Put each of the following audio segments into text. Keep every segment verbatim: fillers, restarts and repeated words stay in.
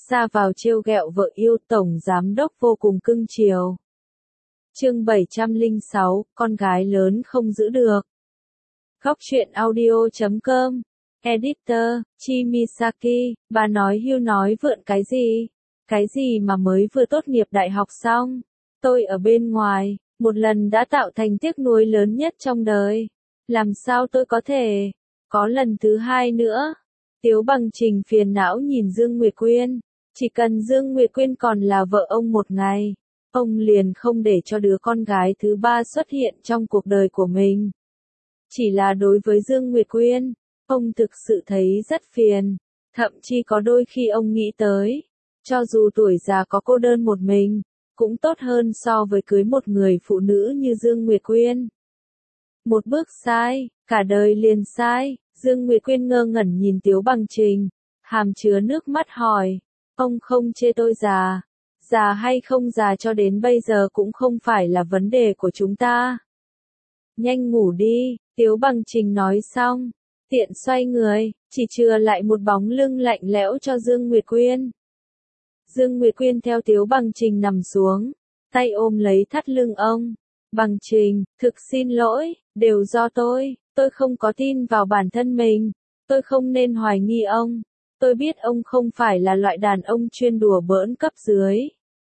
ra vào trêu ghẹo vợ yêu, tổng giám đốc vô cùng cưng chiều. Chương bảy trăm lẻ sáu, con gái lớn không giữ được. Góc truyện audio chấm com. Editor, Chimisaki, bà nói hưu nói vượn cái gì? Cái gì mà mới vừa tốt nghiệp đại học xong? Tôi ở bên ngoài, một lần đã tạo thành tiếc nuối lớn nhất trong đời. Làm sao tôi có thể? Có lần thứ hai nữa. Tiếu Bằng Trình phiền não nhìn Dương Nguyệt Quyên. Chỉ cần Dương Nguyệt Quyên còn là vợ ông một ngày, ông liền không để cho đứa con gái thứ ba xuất hiện trong cuộc đời của mình. Chỉ là đối với Dương Nguyệt Quyên, ông thực sự thấy rất phiền. Thậm chí có đôi khi ông nghĩ tới, cho dù tuổi già có cô đơn một mình, cũng tốt hơn so với cưới một người phụ nữ như Dương Nguyệt Quyên. Một bước sai, cả đời liền sai. Dương Nguyệt Quyên ngơ ngẩn nhìn Tiếu Bằng Trình, hàm chứa nước mắt hỏi, ông không chê tôi già, già hay không già cho đến bây giờ cũng không phải là vấn đề của chúng ta. Nhanh ngủ đi, Tiếu Bằng Trình nói xong, tiện xoay người, chỉ chừa lại một bóng lưng lạnh lẽo cho Dương Nguyệt Quyên. Dương Nguyệt Quyên theo Tiếu Bằng Trình nằm xuống, tay ôm lấy thắt lưng ông. Bằng Trình, thực xin lỗi, đều do tôi, tôi không có tin vào bản thân mình, tôi không nên hoài nghi ông, tôi biết ông không phải là loại đàn ông chuyên đùa bỡn cấp dưới.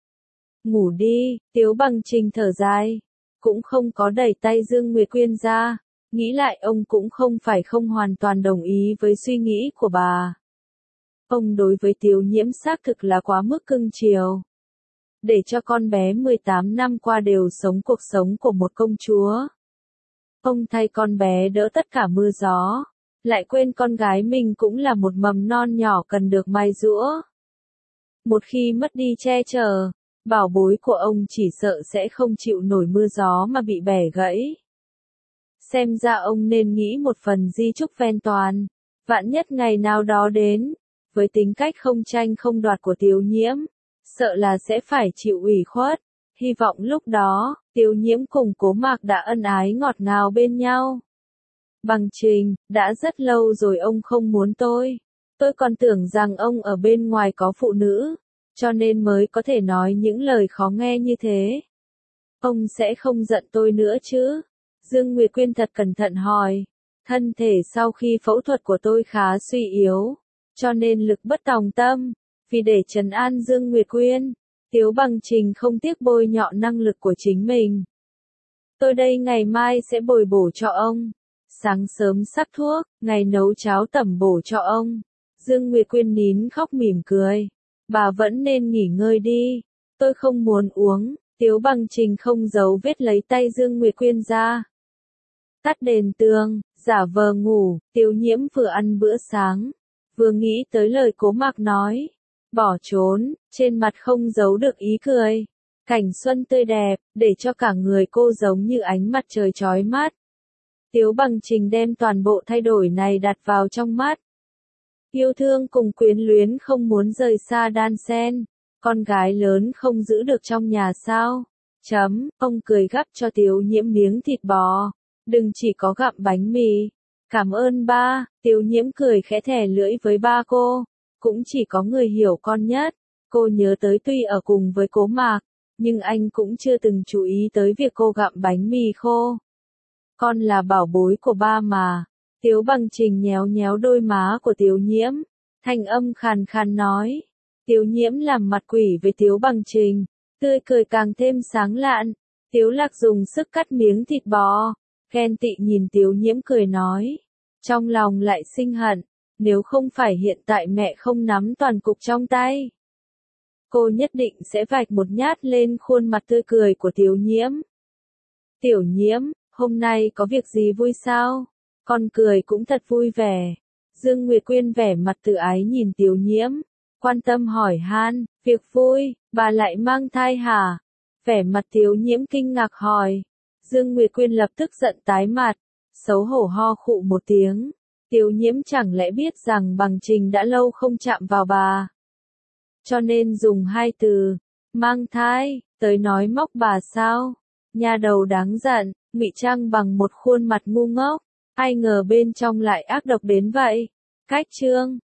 Ngủ đi, Tiếu Bằng Trình thở dài, cũng không có đẩy tay Dương Nguyệt Quyên ra, nghĩ lại ông cũng không phải không hoàn toàn đồng ý với suy nghĩ của bà. Ông đối với Tiếu Nhiễm xác thực là quá mức cưng chiều. Để cho con bé mười tám năm qua đều sống cuộc sống của một công chúa. Ông thay con bé đỡ tất cả mưa gió, lại quên con gái mình cũng là một mầm non nhỏ cần được mai giũa. Một khi mất đi che chở, bảo bối của ông chỉ sợ sẽ không chịu nổi mưa gió mà bị bẻ gãy. Xem ra ông nên nghĩ một phần di chúc ven toàn, vạn nhất ngày nào đó đến, với tính cách không tranh không đoạt của Tiếu Nhiễm, sợ là sẽ phải chịu ủy khuất. Hy vọng lúc đó, Tiếu Nhiễm cùng Cố Mạc đã ân ái ngọt ngào bên nhau. Bằng Trình, đã rất lâu rồi ông không muốn tôi. Tôi còn tưởng rằng ông ở bên ngoài có phụ nữ, cho nên mới có thể nói những lời khó nghe như thế. Ông sẽ không giận tôi nữa chứ? Dương Nguyệt Quyên thật cẩn thận hỏi. Thân thể sau khi phẫu thuật của tôi khá suy yếu, cho nên lực bất tòng tâm. Vì để trấn an Dương Nguyệt Quyên, Tiếu Bằng Trình không tiếc bôi nhọ năng lực của chính mình. Tôi đây ngày mai sẽ bồi bổ cho ông. Sáng sớm sắc thuốc, ngày nấu cháo tẩm bổ cho ông. Dương Nguyệt Quyên nín khóc mỉm cười. Bà vẫn nên nghỉ ngơi đi. Tôi không muốn uống. Tiếu Bằng Trình không giấu vết lấy tay Dương Nguyệt Quyên ra. Tắt đèn tường, giả vờ ngủ. Tiếu Nhiễm vừa ăn bữa sáng, vừa nghĩ tới lời Cố Mạc nói. Bỏ trốn, trên mặt không giấu được ý cười. Cảnh xuân tươi đẹp, để cho cả người cô giống như ánh mặt trời chói mắt. Tiếu Bằng Trình đem toàn bộ thay đổi này đặt vào trong mắt. Yêu thương cùng quyến luyến không muốn rời xa đan sen. Con gái lớn không giữ được trong nhà sao? Chấm, ông cười gắp cho Tiếu Nhiễm miếng thịt bò. Đừng chỉ có gặm bánh mì. Cảm ơn ba, Tiếu Nhiễm cười khẽ thè lưỡi với ba cô. Cũng chỉ có người hiểu con nhất. Cô nhớ tới tuy ở cùng với Cố Mạc, nhưng anh cũng chưa từng chú ý tới việc cô gặm bánh mì khô. Con là bảo bối của ba mà. Tiếu Bằng Trình nhéo nhéo đôi má của Tiếu Nhiễm. Thanh âm khàn khàn nói. Tiếu Nhiễm làm mặt quỷ với Tiếu Bằng Trình. Tươi cười càng thêm sáng lạn. Tiếu Lạc dùng sức cắt miếng thịt bò. Ghen tị nhìn Tiếu Nhiễm cười nói. Trong lòng lại sinh hận. Nếu không phải hiện tại mẹ không nắm toàn cục trong tay, cô nhất định sẽ vạch một nhát lên khuôn mặt tươi cười của Tiếu Nhiễm. Tiểu Nhiễm, hôm nay có việc gì vui sao? Con cười cũng thật vui vẻ. Dương Nguyệt Quyên vẻ mặt tự ái nhìn Tiếu Nhiễm, quan tâm hỏi han, việc vui, bà lại mang thai hả? Vẻ mặt Tiếu Nhiễm kinh ngạc hỏi. Dương Nguyệt Quyên lập tức giận tái mặt, xấu hổ ho khụ một tiếng. Tiếu Nhiễm chẳng lẽ biết rằng Bằng Trình đã lâu không chạm vào bà, cho nên dùng hai từ, mang thai, tới nói móc bà sao? Nha đầu đáng giận, ngụy trang bằng một khuôn mặt ngu ngốc, ai ngờ bên trong lại ác độc đến vậy. Cách chương